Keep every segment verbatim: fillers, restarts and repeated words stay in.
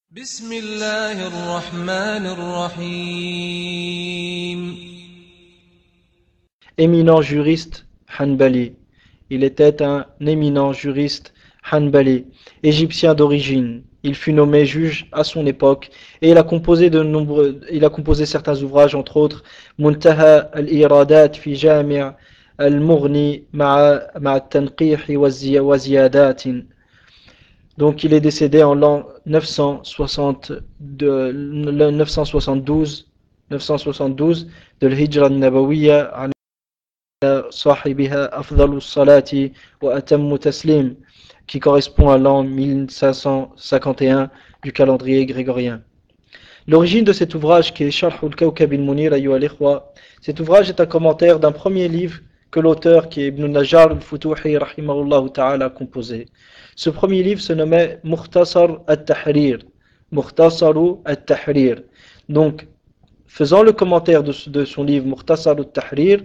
بسم الله الرحمن الرحيم. Éminent juriste Hanbali. Il était un éminent juriste Hanbali, égyptien d'origine. Il fut nommé juge à son époque et il a composé de nombreux, il a composé certains ouvrages, entre autres Muntaha al-Iradat fi Jami' al-Mughni ma'a ma'a at-Tanqih wa ziyadat. Donc il est décédé en l'an neuf cent soixante-douze, neuf cent soixante-douze de l'Hijra al-Nabawiyya صاحبها أفضل الصلاة وأتم تسليم, qui correspond à l'an mille cinq cent cinquante et un du calendrier grégorien. L'origine de cet ouvrage, qui est Sharh al-Kawkab al-Munir, ayyuha al-ikhwa, cet ouvrage est un commentaire d'un premier livre que l'auteur, qui est Ibn Najjar al-Futuhi rahimahullah ta'ala, a composé. Ce premier livre se nommait Mukhtasar al-Tahrir. Mukhtasaru al-Tahrir. Donc, faisant le commentaire de, de son livre Mukhtasar al-Tahrir,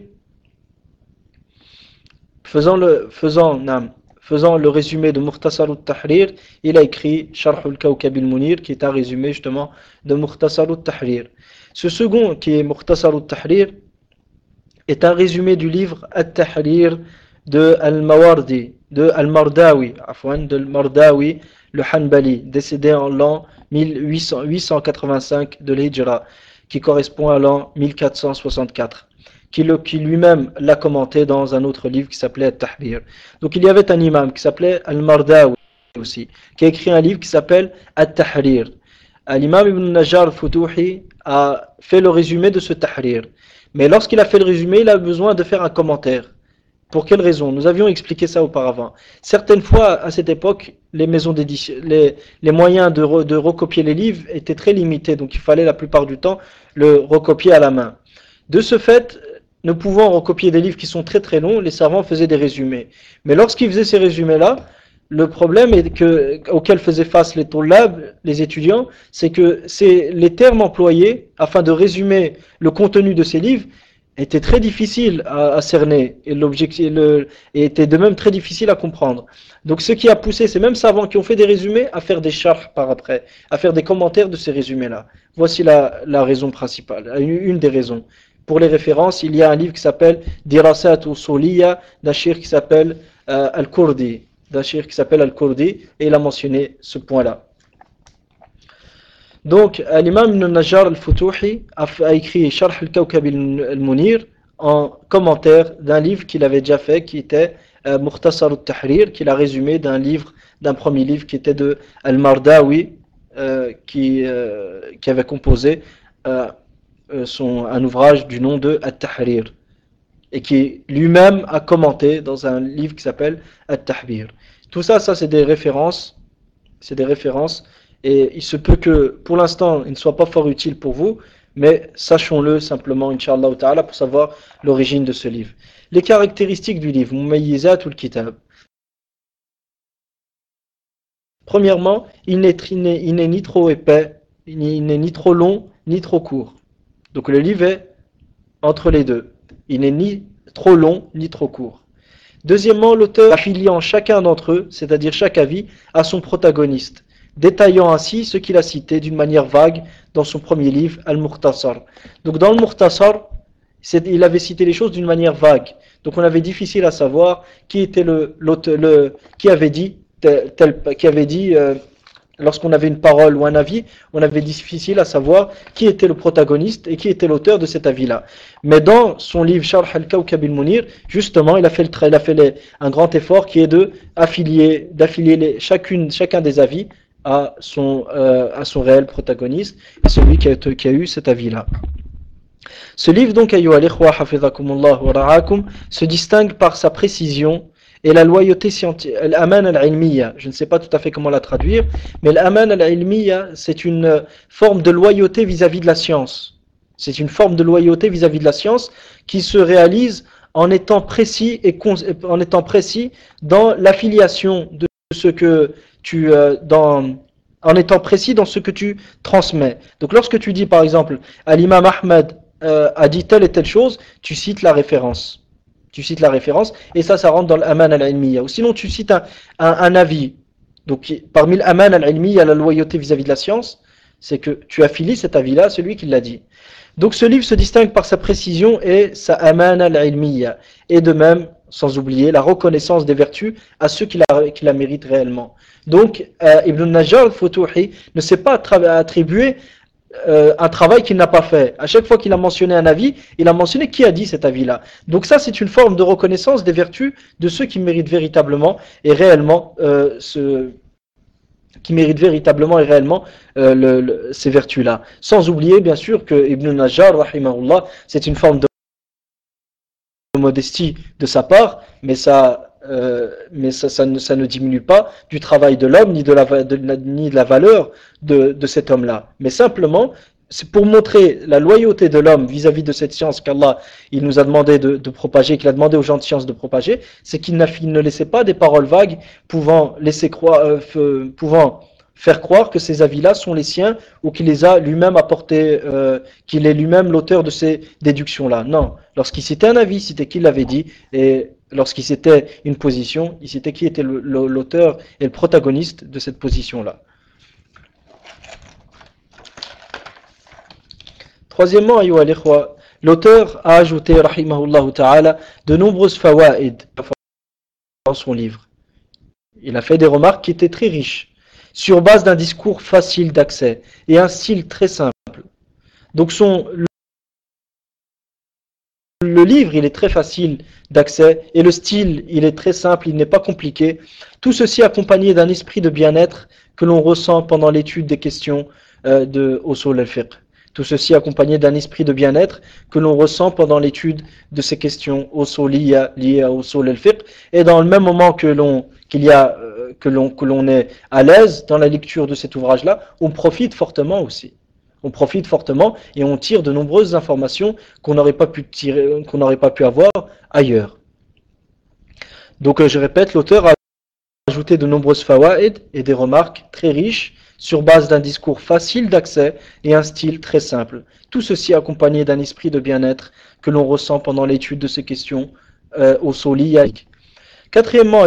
Faisant le, faisant, nam, faisant le résumé de Mukhtasar al-Tahrir, il a écrit Sharh al-Kawkab al-Munir, qui est un résumé justement de Mukhtasar al-Tahrir. Ce second, qui est Mukhtasar al-Tahrir, est un résumé du livre Al-Tahrir de Al-Mawardi, de Al-Mardawi, afwan, de Al-Mardawi, le Hanbali, décédé en l'an mille huit cent quatre-vingt-cinq de l'Hijra, qui correspond à l'an mille quatre cent soixante-quatre. Qui, le, qui lui-même l'a commenté dans un autre livre qui s'appelait Al-Tahrir. Donc il y avait un imam qui s'appelait Al-Mardawi aussi, qui a écrit un livre qui s'appelle Al-Tahrir. L'imam Ibn Najjar al-Futuhi a fait le résumé de ce Tahrir. Mais lorsqu'il a fait le résumé, il a besoin de faire un commentaire. Pour quelle raison? Nous avions expliqué ça auparavant. Certaines fois, à cette époque, les maisons d'édition, les, les moyens de, re, de recopier les livres étaient très limités. Donc il fallait la plupart du temps le recopier à la main. De ce fait, ne pouvant recopier des livres qui sont très très longs, les savants faisaient des résumés. Mais lorsqu'ils faisaient ces résumés-là, le problème est que, auquel faisaient face les tollab, les étudiants, c'est que c'est les termes employés afin de résumer le contenu de ces livres étaient très difficiles à, à cerner et, l'objectif, le, et étaient de même très difficiles à comprendre. Donc ce qui a poussé ces mêmes savants qui ont fait des résumés à faire des sharh par après, à faire des commentaires de ces résumés-là. Voici la, la raison principale, une des raisons. Pour les références, il y a un livre qui s'appelle Dirasat Usuliyya d'un cheikh qui s'appelle euh, Al-Kurdi, d'un cheikh qui s'appelle Al-Kurdi, et il a mentionné ce point-là. Donc, l'imam Ibn Najjar al-Futuhi a, a écrit Sharh al-Kawkab al-Munir en commentaire d'un livre qu'il avait déjà fait, qui était euh, Mukhtasar al-Tahrir, qu'il a résumé d'un livre, d'un premier livre qui était de Al-Mardawi, euh, qui, euh, qui avait composé euh, Son, un ouvrage du nom de Al-Tahrir et qui lui-même a commenté dans un livre qui s'appelle Al-Tahbir. Tout ça, ça c'est des références, c'est des références et il se peut que pour l'instant il ne soit pas fort utile pour vous, mais sachons-le simplement, Inch'Allah ta'ala, pour savoir l'origine de ce livre. Les caractéristiques du livre, Mumayyizat ou al-Kitab. Premièrement, il n'est, il n'est, il n'est ni trop épais, il n'est ni trop long, ni trop court. Donc le livre est entre les deux. Il n'est ni trop long, ni trop court. Deuxièmement, l'auteur affiliant chacun d'entre eux, c'est-à-dire chaque avis, à son protagoniste, détaillant ainsi ce qu'il a cité d'une manière vague dans son premier livre, Al-Mukhtasar. Donc dans le Mukhtasar, il avait cité les choses d'une manière vague. Donc on avait difficile à savoir qui était le, l'auteur, le qui avait dit, tel, tel, qui avait dit euh, lorsqu'on avait une parole ou un avis, on avait difficile à savoir qui était le protagoniste et qui était l'auteur de cet avis-là. Mais dans son livre Sharh al-Kawkab al-Munir, justement, il a fait, le, il a fait les, un grand effort qui est de affilier, d'affilier les, chacune, chacun des avis à son, euh, à son réel protagoniste, et celui qui a, qui a eu cet avis-là. Ce livre, donc, ayyuha al-ikhwa, hafidhakumullah wa ra'akum, se distingue par sa précision et la loyauté scientifique, l'aman al-ilmiya, je ne sais pas tout à fait comment la traduire, mais l'aman al-ilmiya, c'est une forme de loyauté vis-à-vis de la science. C'est une forme de loyauté vis-à-vis de la science qui se réalise en étant précis et en étant précis dans l'affiliation de ce que tu euh, dans en étant précis dans ce que tu transmets. Donc lorsque tu dis par exemple à l'imam Ahmed euh, a dit telle et telle chose, tu cites la référence. Tu cites la référence, et ça, ça rentre dans l'aman al-ilmiya. Ou sinon, tu cites un, un, un avis. Donc parmi l'aman al-ilmi, il y a la loyauté vis-à-vis de la science, c'est que tu affilies cet avis-là à celui qui l'a dit. Donc ce livre se distingue par sa précision et sa aman al-ilmiya, et de même, sans oublier, la reconnaissance des vertus à ceux qui la, qui la méritent réellement. Donc euh, Ibn al-Najjar al-Futuhi ne s'est pas attribué euh, un travail qu'il n'a pas fait. À chaque fois qu'il a mentionné un avis, il a mentionné qui a dit cet avis-là. Donc ça, c'est une forme de reconnaissance des vertus de ceux qui méritent véritablement et réellement euh, ce qui méritent véritablement et réellement euh, le, le, ces vertus-là. Sans oublier, bien sûr, que Ibn al-Najjar, rahimahullah, c'est une forme de modestie de sa part, mais ça Euh, mais ça, ça, ne, ça ne diminue pas du travail de l'homme ni de la, de, ni de la valeur de, de cet homme-là. Mais simplement, c'est pour montrer la loyauté de l'homme vis-à-vis de cette science qu'Allah il nous a demandé de, de propager, qu'il a demandé aux gens de science de propager, c'est qu'il ne laissait pas des paroles vagues pouvant, laisser croire, euh, pouvant faire croire que ces avis-là sont les siens ou qu'il les a lui-même apportés, euh, qu'il est lui-même l'auteur de ces déductions-là. Non, lorsqu'il citait un avis, c'était qui l'avait dit, et lorsqu'il citait une position, il citait qui était l'auteur et le protagoniste de cette position-là. Troisièmement, l'auteur a ajouté, rahimahullah ta'ala, de nombreuses fawaïd dans son livre. Il a fait des remarques qui étaient très riches, sur base d'un discours facile d'accès et un style très simple. Donc son, le livre, il est très facile d'accès et le style, il est très simple, il n'est pas compliqué. Tout ceci accompagné d'un esprit de bien-être que l'on ressent pendant l'étude des questions euh, de Usul al-Fiqh. Tout ceci accompagné d'un esprit de bien-être que l'on ressent pendant l'étude de ces questions usuliyya liées à Usul al-Fiqh. Et dans le même moment que l'on qu'il y a euh, que l'on que l'on est à l'aise dans la lecture de cet ouvrage-là, on profite fortement aussi. On profite fortement et on tire de nombreuses informations qu'on n'aurait pas pu tirer, qu'on n'aurait pas pu avoir ailleurs. Donc euh, je répète, l'auteur a ajouté de nombreuses fawaïd et des remarques très riches sur base d'un discours facile d'accès et un style très simple. Tout ceci accompagné d'un esprit de bien-être que l'on ressent pendant l'étude de ces questions euh, usuliyya. Quatrièmement,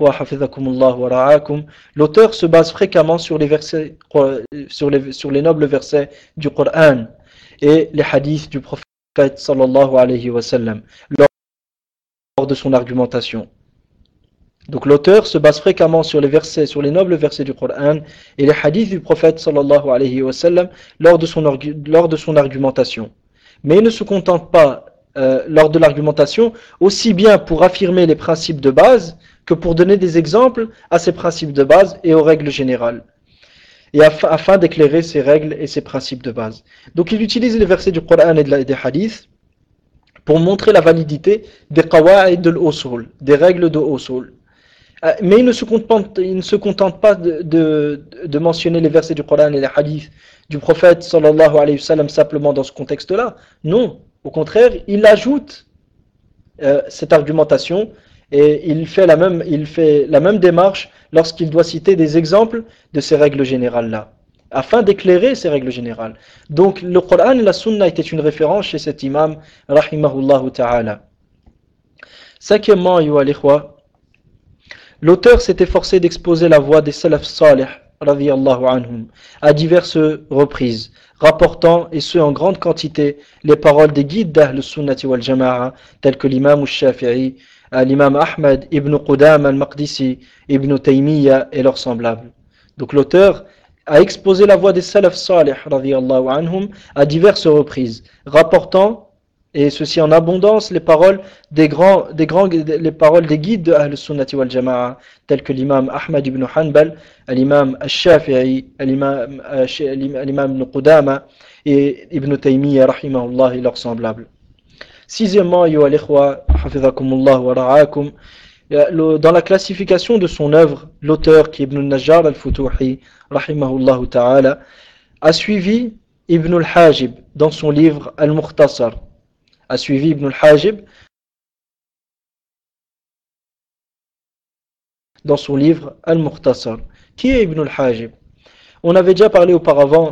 l'auteur se base fréquemment sur les, versets, sur, les, sur les nobles versets du Coran et les hadiths du prophète sallallahu alayhi wa sallam lors de son argumentation. Donc l'auteur se base fréquemment sur les versets, sur les nobles versets du Coran et les hadiths du prophète sallallahu alayhi wa sallam lors de son, lors de son argumentation. Mais il ne se contente pas Euh, lors de l'argumentation, aussi bien pour affirmer les principes de base que pour donner des exemples à ces principes de base et aux règles générales, et afin, afin d'éclairer ces règles et ces principes de base. Donc il utilise les versets du Coran et de la, des hadiths pour montrer la validité des qawa'id de l'usul, des règles de usul. Euh, mais il ne se contente, il ne se contente pas de, de, de mentionner les versets du Coran et les hadiths du prophète sallallahu alayhi wa sallam simplement dans ce contexte-là. Non. Au contraire, il ajoute euh, cette argumentation et il fait, la même, il fait la même démarche lorsqu'il doit citer des exemples de ces règles générales-là, afin d'éclairer ces règles générales. Donc le Coran et la Sunna étaient une référence chez cet imam, rahimahullah ta'ala. Cinquièmement, l'auteur s'est efforcé d'exposer la voie des salaf salih, radiyallahu anhum, à diverses reprises, rapportant, et ce en grande quantité, les paroles des guides d'Ahl al-Sunnati wal-Jama'a, tels que l'imam al-Shafi'i, l'imam Ahmad, Ibn Qudam al-Maqdisi, Ibn Taymiyyah et leurs semblables. Donc l'auteur a exposé la voie des salaf salih, radiyallahu anhum, à diverses reprises, rapportant, et ceci en abondance, les paroles des grands, des grands, les paroles des guides de Ahl al-Sunnati wal-Jama'a, tels que l'imam Ahmad ibn Hanbal, l'imam al-Shafi'i, l'imam ibn Qudama et Ibn Taymiyyah, rahimahullah, et leurs semblables. Sixièmement, dans la classification de son œuvre, l'auteur, qui est Ibn al-Najjar al-Futuhi, rahimahullah ta'ala, a suivi Ibn al-Hajib dans son livre Al-Mukhtasar, a suivi Ibn al-Hajib dans son livre Al-Mukhtasar. Qui est Ibn al-Hajib? On avait déjà parlé auparavant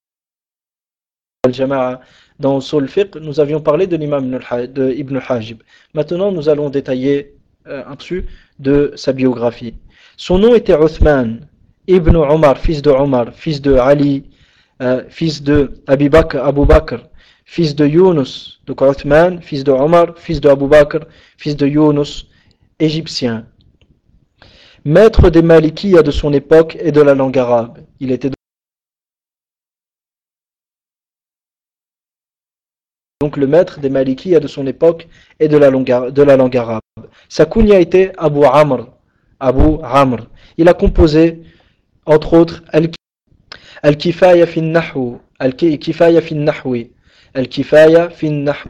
dans Usul al-Fiqh, nous avions parlé de l'imam de Ibn al-Hajib. Maintenant, nous allons détailler euh, un peu de sa biographie. Son nom était Uthman Ibn Omar, fils de Omar, fils de Ali, euh, fils de Abi Bakr, Abu Bakr, fils de Yunus, donc Uthman, fils de Omar, fils de Abu Bakr, fils de Yunus, égyptien. Maître des Malikiya de son époque et de la langue arabe. Il était donc le maître des Malikiya de son époque et de la langue, de la langue arabe. Sa kunya était Abu Amr. Abu Amr. Il a composé, entre autres, Al-Kifaya fi al-Nahwu, Al-Kifaya fi al-Nahwi, Al-Kifaya fi al-Nahwi.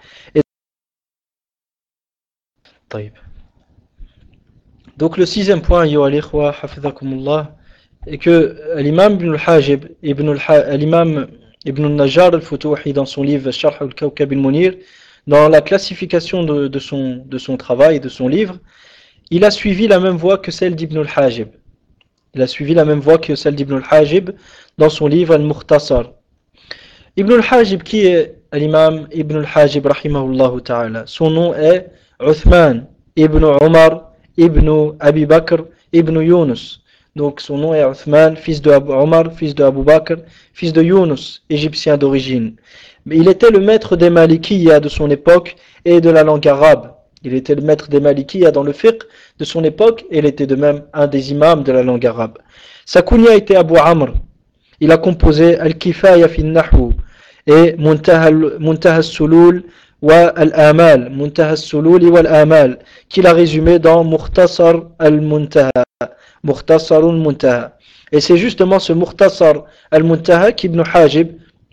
Donc le sixième point, Yo al-Ikhwa, hafidhakumullah, est que l'imam Ibn al-Hajib, l'imam Ibn al-Najjar al-Futuhi, dans son livre Sharh al-Kawkab al-Munir, dans la classification de, de, son, de son travail, de son livre, il a suivi la même voie que celle d'Ibn al-Hajib. Il a suivi la même voie que celle d'Ibn al-Hajib dans son livre Al-Mukhtasar. Ibn al-Hajib, qui est l'imam Ibn al-Hajib, rahimahullah ta'ala? Son nom est Uthman Ibn Omar Ibn Abi Bakr Ibn Yunus. Donc son nom est Uthman, fils de Abu Omar, fils de Abu Bakr, fils de Yunus, égyptien d'origine. Mais il était le maître des Malikiya de son époque et de la langue arabe. Il était le maître des Malikiya dans le fiqh de son époque et il était de même un des imams de la langue arabe. Sa kunya était Abu Amr. Il a composé Al-Kifaya fi al-Nahwu et Muntaha al-Sulul wa al-Amal, Muntaha al-Sulul wa al-Amal, qu'il a résumé dans Mukhtasar al-Muntaha. Mukhtasar al-Muntaha. Et c'est justement ce Mukhtasar al-Muntaha qu'Ibn Hajib,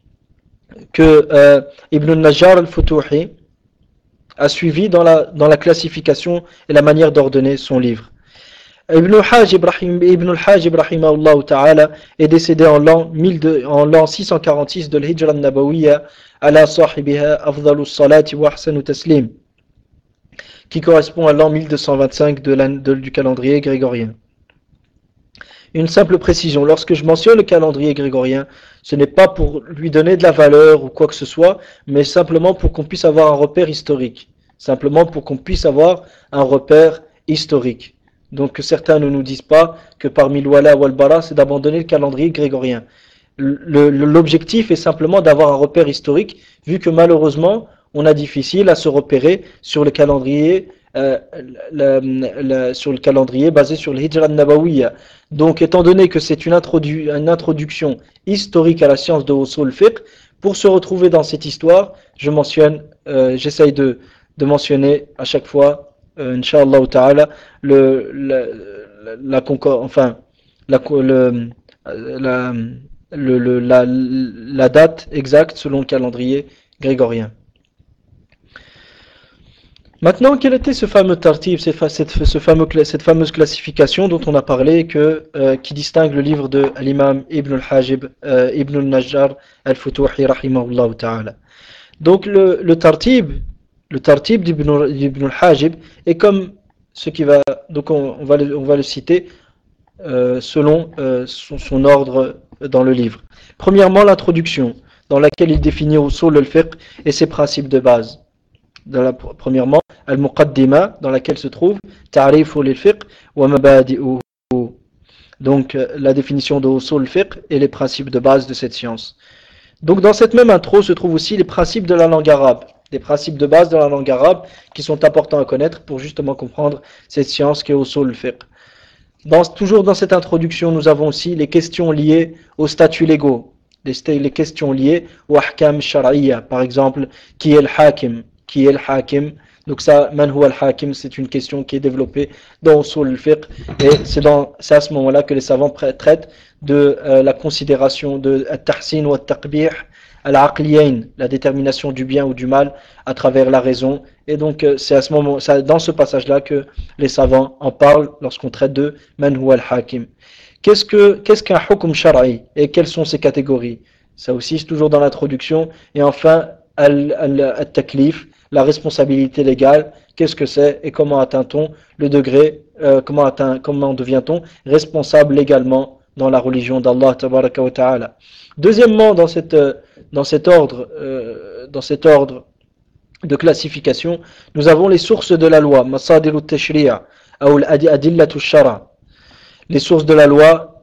que euh, Ibn al-Najjar al-Futuhi a suivi dans la, dans la classification et la manière d'ordonner son livre. Ibn al-Hajib, Ibn al-Hajib rahimahullah ta'ala, est décédé en l'an, en l'an six cent quarante-six de l'Hijra al-Nabawiyya ala sahibiha afdalus salati wa ahsanu taslim, qui correspond à l'an mille deux cent vingt-cinq de de, du calendrier grégorien. Une simple précision, lorsque je mentionne le calendrier grégorien, ce n'est pas pour lui donner de la valeur ou quoi que ce soit, mais simplement pour qu'on puisse avoir un repère historique. Simplement pour qu'on puisse avoir un repère historique. Donc que certains ne nous disent pas que parmi l'Wala ou al-Bara, c'est d'abandonner le calendrier grégorien. L'objectif est simplement d'avoir un repère historique, vu que malheureusement, on a difficile à se repérer sur le calendrier Euh, la, la, sur le calendrier basé sur le Hijra al-Nabawiyya. Donc étant donné que c'est une, introdu une introduction historique à la science de Usul Fiqh, pour se retrouver dans cette histoire, je mentionne, euh, j'essaye de, de mentionner à chaque fois, euh, Inch'Allah ta'ala, le, la, la, la concor enfin, la, le, la, le, le, la, la date exacte selon le calendrier grégorien. Maintenant, quel était ce fameux tartib, cette, ce fameux, cette fameuse classification dont on a parlé, que, euh, qui distingue le livre de l'imam Ibn al-Hajib, euh, Ibn al-Najjar al-Futuhi, rahimahullah ta'ala. Donc le, le tartib, le tartib d'Ibn al-Hajib est comme ce qui va, donc on, on, va, le, on va le citer euh, selon euh, son, son ordre dans le livre. Premièrement, l'introduction, dans laquelle il définit usul al-fiqh et ses principes de base. Dans la, premièrement, Al-Muqaddima, dans laquelle se trouve Ta'rifu lil-fiqh wa mabadi'uhu. Donc la définition de usul al-fiqh et les principes de base de cette science. Donc dans cette même intro se trouvent aussi les principes de la langue arabe, des principes de base de la langue arabe qui sont importants à connaître pour justement comprendre cette science qui est usul al-fiqh. Dans, toujours dans cette introduction, nous avons aussi les questions liées aux statuts légaux, les, les questions liées au ahkam shar'iyya, par exemple, qui est le hakim, qui est le hakim. Donc ça, man huwa al-hakim, c'est une question qui est développée dans Usul al-Fiqh, et c'est à ce moment-là que les savants traitent de euh, la considération de at-tahsin wa at-taqbih al-aqliyayn, la détermination du bien ou du mal à travers la raison. Et donc euh, c'est à ce moment, c'est dans ce passage-là que les savants en parlent lorsqu'on traite de man huwa al-hakim. Qu'est-ce que qu'est-ce qu'un hukm shar'i et quelles sont ses catégories? Ça aussi c'est toujours dans l'introduction. Et enfin al-taklif, la responsabilité légale, qu'est-ce que c'est et comment atteint-on le degré, euh, comment, atteint, comment devient-on responsable légalement dans la religion d'Allah tabaraka wa ta'ala. Deuxièmement, dans, cette, dans, cet ordre, euh, dans cet ordre de classification, nous avons les sources de la loi, masadir al-tashri'a ou al-adillatu shara, les sources de la loi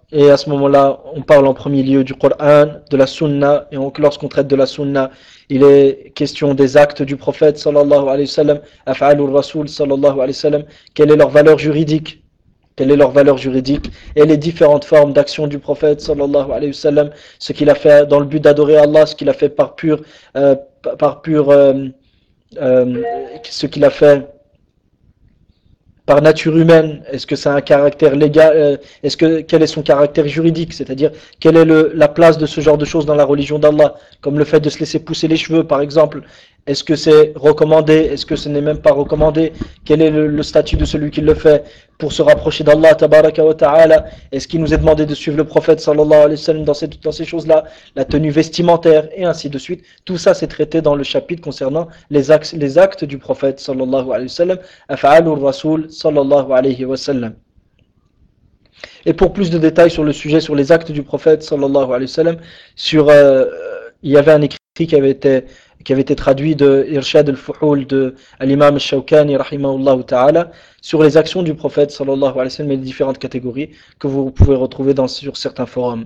et à ce moment-là, on parle en premier lieu du Coran, de la Sunna, et on, lorsqu'on traite de la Sunna, il est question des actes du prophète sallallahu alayhi wa sallam, af'alur rasoul sallallahu alayhi wa sallam, quelle est leur valeur juridique, quelle est leur valeur juridique, et les différentes formes d'action du prophète sallallahu alayhi wa sallam, ce qu'il a fait dans le but d'adorer Allah, ce qu'il a fait par pur, euh, par pur, euh, euh, ce qu'il a fait par nature humaine, est-ce que c'est un caractère légal, euh, est-ce que quel est son caractère juridique, c'est-à-dire quelle est le, la place de ce genre de choses dans la religion d'Allah, comme le fait de se laisser pousser les cheveux par exemple, est-ce que c'est recommandé, est-ce que ce n'est même pas recommandé, quel est le, le statut de celui qui le fait pour se rapprocher d'Allah tabaraka wa ta'ala, est-ce qu'il nous est demandé de suivre le prophète sallallahu alayhi wa sallam dans ces, dans ces choses-là, la tenue vestimentaire et ainsi de suite, tout ça c'est traité dans le chapitre concernant les actes, les actes du prophète sallallahu alayhi wa sallam, af'alur rasoul sallallahu alayhi wa sallam. Et pour plus de détails sur le sujet, sur les actes du prophète sallallahu alayhi wa sallam, sur, euh, il y avait un écrit qui avait été qui avait été traduit de Irshad al-Fuhul de l'imam al-Shawkani rahimahullah ta'ala sur les actions du prophète sallallahu alayhi wa sallam et les différentes catégories que vous pouvez retrouver dans, sur certains forums.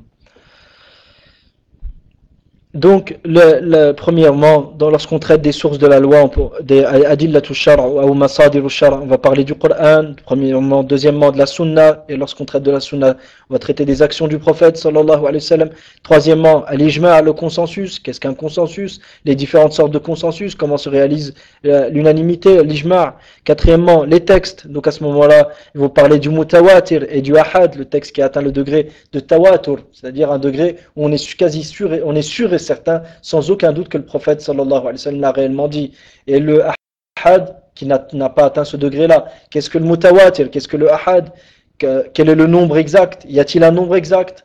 Donc, le, le, premièrement, dans, lorsqu'on traite des sources de la loi, des adillatu shar' ou masadiru shar', on va parler du Coran, premièrement, deuxièmement de la sunna, et lorsqu'on traite de la sunna, on va traiter des actions du prophète sallallahu alayhi wa sallam. Troisièmement, al-ijma', le consensus, qu'est-ce qu'un consensus, les différentes sortes de consensus, comment se réalise l'unanimité, l'ijma'. Quatrièmement, les textes, donc à ce moment-là, ils vont parler du mutawatir et du ahad, le texte qui atteint le degré de tawatur, c'est-à-dire un degré où on est quasi sûr, on est sûr et certain, sans aucun doute que le prophète sallallahu alayhi wa sallam l'a réellement dit. Et le ahad qui n'a pas atteint ce degré-là, qu'est-ce que le mutawatir, qu'est-ce que le ahad, que, quel est le nombre exact, y a-t-il un nombre exact,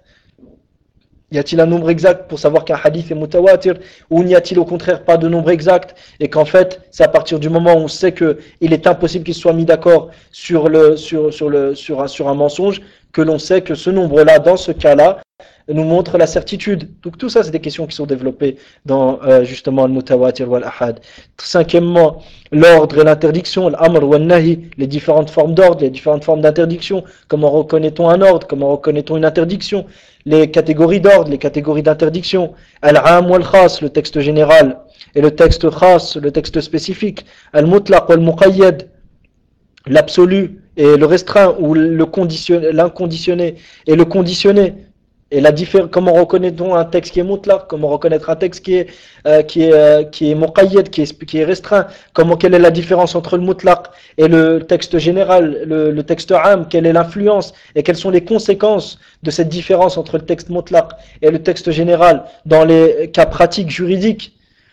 y a-t-il un nombre exact pour savoir qu'un hadith est mutawatir, ou n'y a-t-il au contraire pas de nombre exact, et qu'en fait c'est à partir du moment où on sait qu'il est impossible qu'ils soient mis d'accord sur, le, sur, sur, le, sur, un, sur un mensonge, que l'on sait que ce nombre-là, dans ce cas-là, nous montre la certitude. Donc tout ça, c'est des questions qui sont développées dans euh, justement le mutawatir wal ahad. Cinquièmement, l'ordre et l'interdiction, l'amr wal nahi, les différentes formes d'ordre, les différentes formes d'interdiction. Comment reconnaît-on un ordre, comment reconnaît-on une interdiction? Les catégories d'ordre, les catégories d'interdiction. Al-am wal khas, le texte général, et le texte khas, le texte spécifique. Al-mutlaq wal muqayyad, l'absolu et le restreint, ou le conditionné, l'inconditionné et le conditionné. Et la différence, comment reconnaît-on un texte qui est mutlaq, comment reconnaître un texte qui est euh, qui est euh, qui est muqayyad, qui est qui est restreint, comment quelle est la différence entre le mutlaq et le texte général, le, le texte am, quelle est l'influence et quelles sont les conséquences de cette différence entre le texte mutlaq et le texte général dans les cas pratiques juridiques.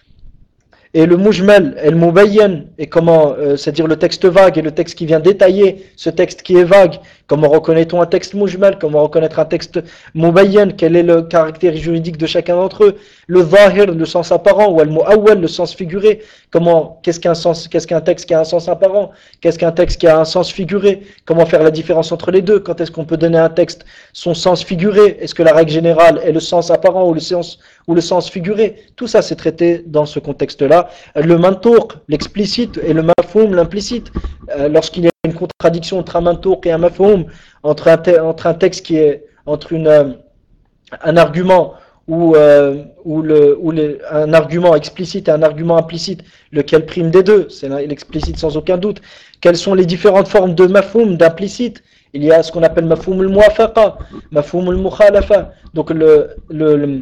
Et le mujmal et le mubayyan, et comment, euh, c'est-à-dire le texte vague et le texte qui vient détailler ce texte qui est vague. Comment reconnaît-on un texte mujmal? Comment reconnaître un texte mubayyan? Quel est le caractère juridique de chacun d'entre eux? Le zahir, le sens apparent, ou al-mu'awwal, le sens figuré. Comment, qu'est-ce qu'un sens, qu'est-ce qu'un texte qui a un sens apparent? Qu'est-ce qu'un texte qui a un sens figuré? Comment faire la différence entre les deux? Quand est-ce qu'on peut donner à un texte son sens figuré? Est-ce que la règle générale est le sens apparent ou le sens, ou le sens figuré? Tout ça, c'est traité dans ce contexte-là. Le mantouk, l'explicite, et le mafhoum, l'implicite. Euh, lorsqu'il y a une contradiction entre un mantouk et un mafhoum, entre un, te- entre un texte qui est, entre une, euh, un argument ou, euh, ou, le, ou le, un argument explicite et un argument implicite, lequel prime des deux? C'est l'explicite sans aucun doute. Quelles sont les différentes formes de mafhoum, d'implicite? Il y a ce qu'on appelle mafhoum al-muwafaqa, mafhoum al-mukhalafa. Donc le, le, le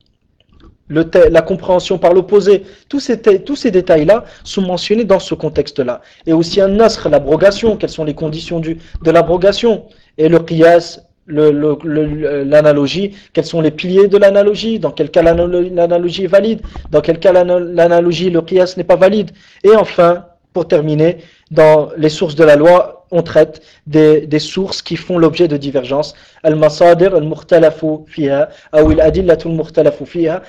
Le la compréhension par l'opposé, tous ces, tous ces détails-là sont mentionnés dans ce contexte-là. Et aussi un nasr, l'abrogation, quelles sont les conditions du, de l'abrogation, et le qiyas, l'analogie, quels sont les piliers de l'analogie, dans quel cas l'analogie est valide, dans quel cas l'analogie, le qiyas n'est pas valide. Et enfin, pour terminer, dans les sources de la loi, on traite des, des sources qui font l'objet de divergences. Al-masadir al-mukhtalafu fiha, ou al-adillatu al-mukhtalafu fiha,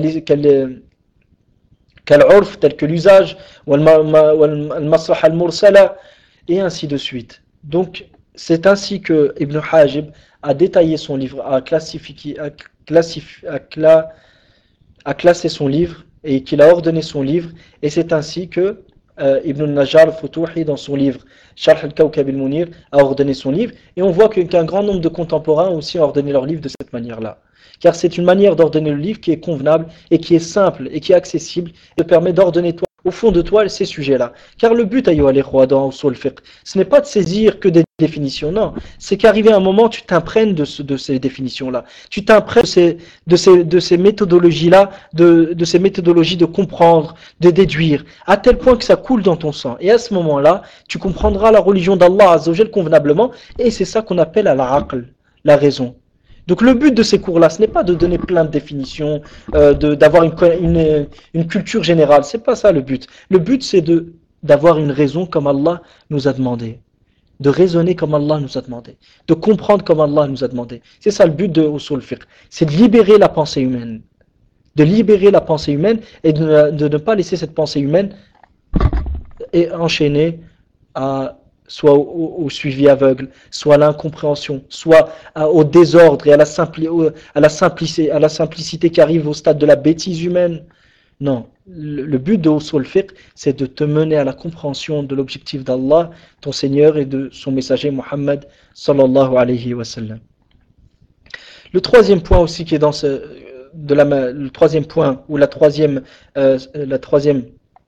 qu'al-urf, tel que l'usage, ou al-masrah al-mursala, et ainsi de suite. Donc, c'est ainsi que Ibn Hajib a détaillé son livre, a classifié, a classifié, a cla, a classé son livre, et qu'il a ordonné son livre, et c'est ainsi que euh, Ibn al-Najjar al-Futuhi, dans son livre Sharh al-Kawkab al-Munir, a ordonné son livre, et on voit qu'un grand nombre de contemporains ont aussi ordonné leur livre de cette manière-là. Car c'est une manière d'ordonner le livre qui est convenable et qui est simple et qui est accessible et te permet d'ordonner toi, au fond de toi ces sujets-là. Car le but, ayyuha al-ikhwa, dans Usul al-Fiqh, ce n'est pas de saisir que des définitions, non. C'est qu'arrivé un moment, tu t'imprègnes de, ce, de ces définitions-là. Tu t'imprègnes de ces, de ces, de ces méthodologies-là, de, de ces méthodologies de comprendre, de déduire, à tel point que ça coule dans ton sang. Et à ce moment-là, tu comprendras la religion d'Allah Azza wa Jal convenablement, et c'est ça qu'on appelle al-aql, la raison. Donc le but de ces cours-là, ce n'est pas de donner plein de définitions, euh, de, d'avoir une, une, une culture générale. C'est pas ça le but. Le but, c'est de, d'avoir une raison comme Allah nous a demandé. De raisonner comme Allah nous a demandé. De comprendre comme Allah nous a demandé. C'est ça le but de Usul Fiqh. C'est de libérer la pensée humaine. De libérer la pensée humaine et de, de ne pas laisser cette pensée humaine et enchaîner à... soit au, au suivi aveugle, soit à l'incompréhension, soit à, au désordre et à la, simpli, à, la simplicité, à la simplicité qui arrive au stade de la bêtise humaine. Non, le, le but de Usul Fiqh, c'est de te mener à la compréhension de l'objectif d'Allah, ton Seigneur, et de son messager Muhammad sallallahu alayhi wa sallam. Le troisième point aussi qui est dans ce, de la, le troisième point, ou la troisième, euh, la troisième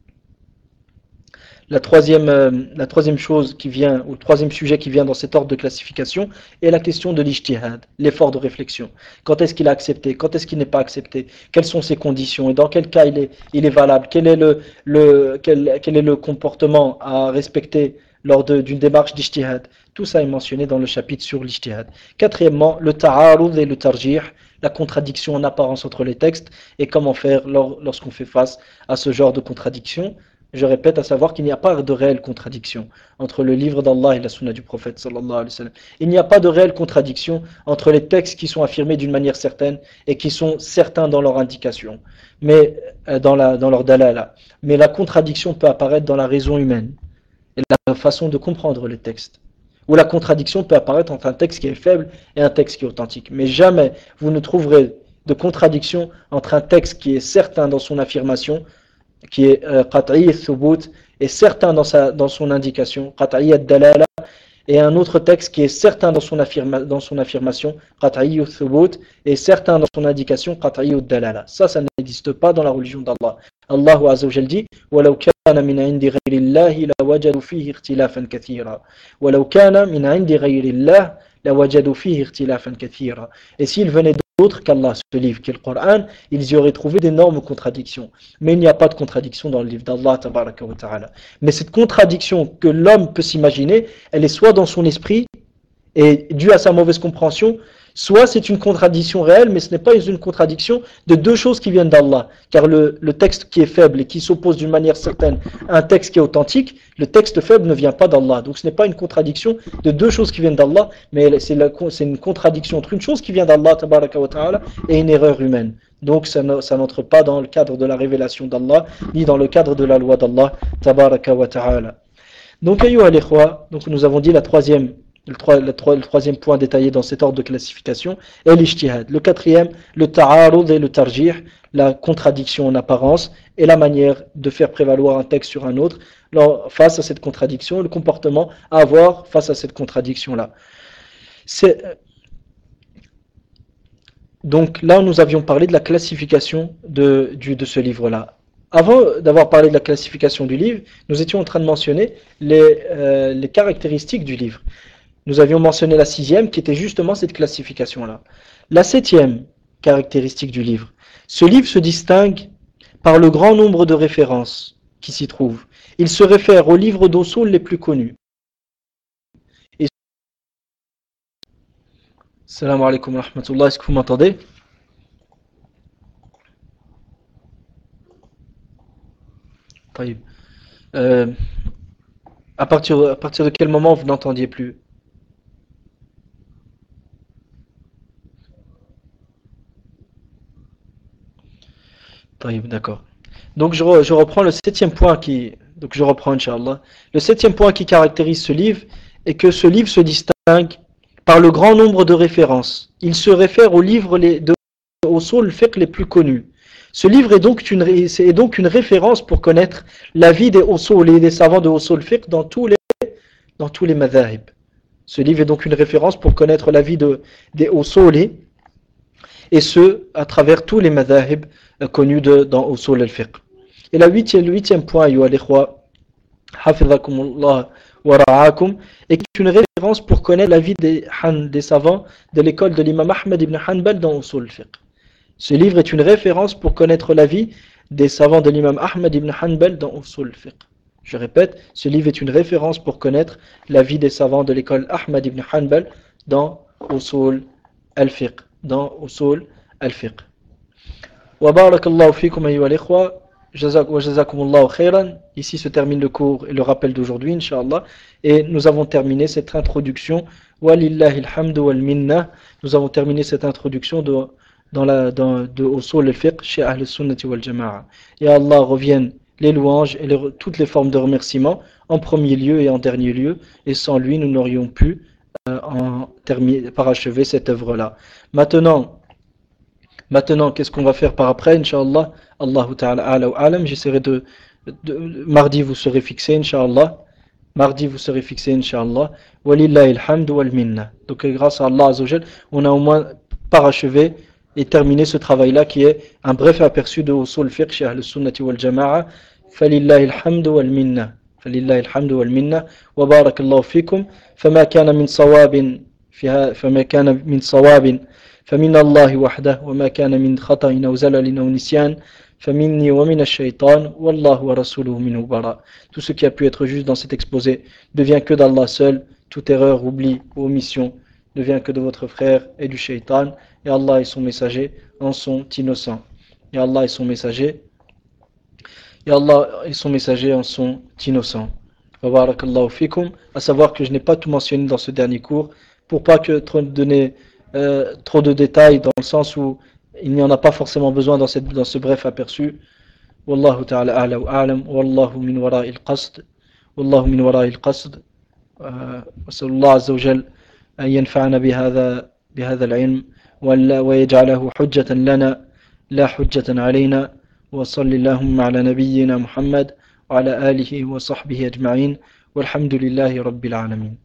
La troisième, euh, la troisième chose qui vient, ou le troisième sujet qui vient dans cet ordre de classification est la question de l'ijtihad, l'effort de réflexion. Quand est-ce qu'il a accepté? Quand est-ce qu'il n'est pas accepté? Quelles sont ses conditions? Et dans quel cas il est, il est valable? Quel est le, le, quel, quel est le comportement à respecter lors de, d'une démarche d'ijtihad? Tout ça est mentionné dans le chapitre sur l'ijtihad. Quatrièmement, le ta'arud et le tarjih, la contradiction en apparence entre les textes, et comment faire lors, lorsqu'on fait face à ce genre de contradiction. Je répète, à savoir qu'il n'y a pas de réelle contradiction entre le livre d'Allah et la sunna du prophète sallallahu alayhi wa sallam. Il n'y a pas de réelle contradiction entre les textes qui sont affirmés d'une manière certaine et qui sont certains dans leur indication, mais euh, dans, la, dans leur dalala. Mais la contradiction peut apparaître dans la raison humaine et la façon de comprendre les textes. Ou la contradiction peut apparaître entre un texte qui est faible et un texte qui est authentique. Mais jamais vous ne trouverez de contradiction entre un texte qui est certain dans son affirmation, qui est qat'i al-thubut, et certain dans, sa, dans son indication, qat'i al-dalala, et un autre texte qui est certain dans son, affirma, dans son affirmation, qat'i al-thubut, et certain dans son indication, qat'i al-dalala. Ça, ça n'existe pas dans la religion d'Allah. Allah Azza wa Jal dit وَلَوْ كَانَ مِنْ عِنْدِ غَيْرِ اللَّهِ لَوَجَدُوا فِيهِ اخْتِلَافًا كَثِيرًا وَلَوْ كَانَ مِنْ عِنْدِ غَيْرِ اللَّهِ لَوَجَدُوا فِيهِ اخْتِلَافًا كَثِيرًا. Et s'il venait d'autre qu'Allah, ce livre qui est le Coran, ils y auraient trouvé d'énormes contradictions. Mais il n'y a pas de contradiction dans le livre d'Allah tabaraka wa ta'ala. Mais cette contradiction que l'homme peut s'imaginer, elle est soit dans son esprit et due à sa mauvaise compréhension, soit c'est une contradiction réelle, mais ce n'est pas une contradiction de deux choses qui viennent d'Allah. Car le, le texte qui est faible et qui s'oppose d'une manière certaine à un texte qui est authentique, le texte faible ne vient pas d'Allah. Donc ce n'est pas une contradiction de deux choses qui viennent d'Allah, mais c'est, la, c'est une contradiction entre une chose qui vient d'Allah tabaraka wa ta'ala et une erreur humaine. Donc ça, ne, ça n'entre pas dans le cadre de la révélation d'Allah, ni dans le cadre de la loi d'Allah tabaraka wa ta'ala. Donc ayyuha al-ikhwa, donc nous avons dit la troisième Le, trois, le, trois, le troisième point détaillé dans cet ordre de classification est l'ijtihad. Le quatrième, le ta'arud et le tarjih, la contradiction en apparence et la manière de faire prévaloir un texte sur un autre face à cette contradiction, le comportement à avoir face à cette contradiction-là. C'est... Donc là, nous avions parlé de la classification de, du, de ce livre-là. Avant d'avoir parlé de la classification du livre, nous étions en train de mentionner les, euh, les caractéristiques du livre. Nous avions mentionné la sixième qui était justement cette classification-là. La septième caractéristique du livre. Ce livre se distingue par le grand nombre de références qui s'y trouvent. Il se réfère aux livres d'usul les plus connus. Et... Salam alaikum wa rahmatullah, est-ce que vous m'entendez? euh, à, partir, à partir de quel moment vous n'entendiez plus? D'accord. Donc je, re, je reprends le septième point qui, donc je reprends Inch'Allah. Le septième point qui caractérise ce livre est que ce livre se distingue par le grand nombre de références. Il se réfère aux livres les, de usul fiqh les plus connus. Ce livre est donc une, est donc une référence pour connaître l'avis des usul et des savants de usul fiqh dans tous les, dans tous les madhahib. Ce livre est donc une référence pour connaître l'avis de, des usul et ce, à travers tous les madhahib connus de, dans usul al-fiqh. Et la huitième, le huitième point, ayyuha al-ikhwa, hafidhakumullah wa ra'akum, est une référence pour connaître l'avis des, des savants de l'école de l'imam Ahmed ibn Hanbal dans usul al-fiqh. Ce livre est une référence pour connaître l'avis des savants de l'imam Ahmed ibn Hanbal dans usul al-fiqh. Je répète, ce livre est une référence pour connaître l'avis des savants de l'école Ahmed ibn Hanbal dans usul al-fiqh. Dans usul al-fiqh. Wa barakallahu fikum ayyuha al-ikhwa. Wa jazakumullahu khairan. Ici se termine le cours et le rappel d'aujourd'hui, Inch'Allah. Et nous avons terminé cette introduction. Walillahi alhamdu wal minna. Nous avons terminé cette introduction de, dans la, dans, de usul al-fiqh chez Ahl al-Sunnati wal Jama'a. Et Allah revienne les louanges et les, toutes les formes de remerciement en premier lieu et en dernier lieu. Et sans lui, nous n'aurions pu euh, en terminer, parachever cette œuvre-là. Maintenant, Maintenant, qu'est-ce qu'on va faire par après, Inch'Allah? Allahu ta'ala ala wa alam. J'essaierai de, de, de. Mardi, vous serez fixé, Inch'Allah. Mardi, vous serez fixé, Inch'Allah. Walillahi alhamdu wal minna. Donc, grâce à Allah Azzawajal, on a au moins parachevé et terminé ce travail-là qui est un bref aperçu de usul fiqh chez Ahl Sunnati wal Jama'a. Falillahi alhamdu wal minna. Falillahi alhamdu wal minna. Wa barakallahu fikum. Fama kana min sawabin. فما كان من صواب فمن الله وحده وما كان من خطأ أو زلل أو نسيان فمني ومن الشيطان والله ورسوله منه براء. Tout ce qui a pu être juste dans cet exposé ne vient que d'Allah seul. Toute erreur, oubli ou omission ne vient que de votre frère et du shaitan. Et Allah et son messager en sont innocents. Et Allah et son messager et Allah et son messager en sont innocents. Wa barakallahu fikum. À savoir que je n'ai pas tout mentionné dans ce dernier cours, pour pas que trop donner euh, trop de détails, dans le sens où il n'y en a pas forcément besoin dans, cette, dans ce bref aperçu. Wallahu ta'ala a'la wa a'lam, wallahu min wara'il qasd, wallahu min wara'il qasd. Wa sallallahu azza wa jal an yanfa'ana bihadha bihadha al-ilm wa yaj'alahu hujjatan lana la hujjatan alayna. Wa sallallahu ala nabiyyina Muhammad wa ala alihi wa sahbihi ajma'in walhamdulillahi rabbil alamin.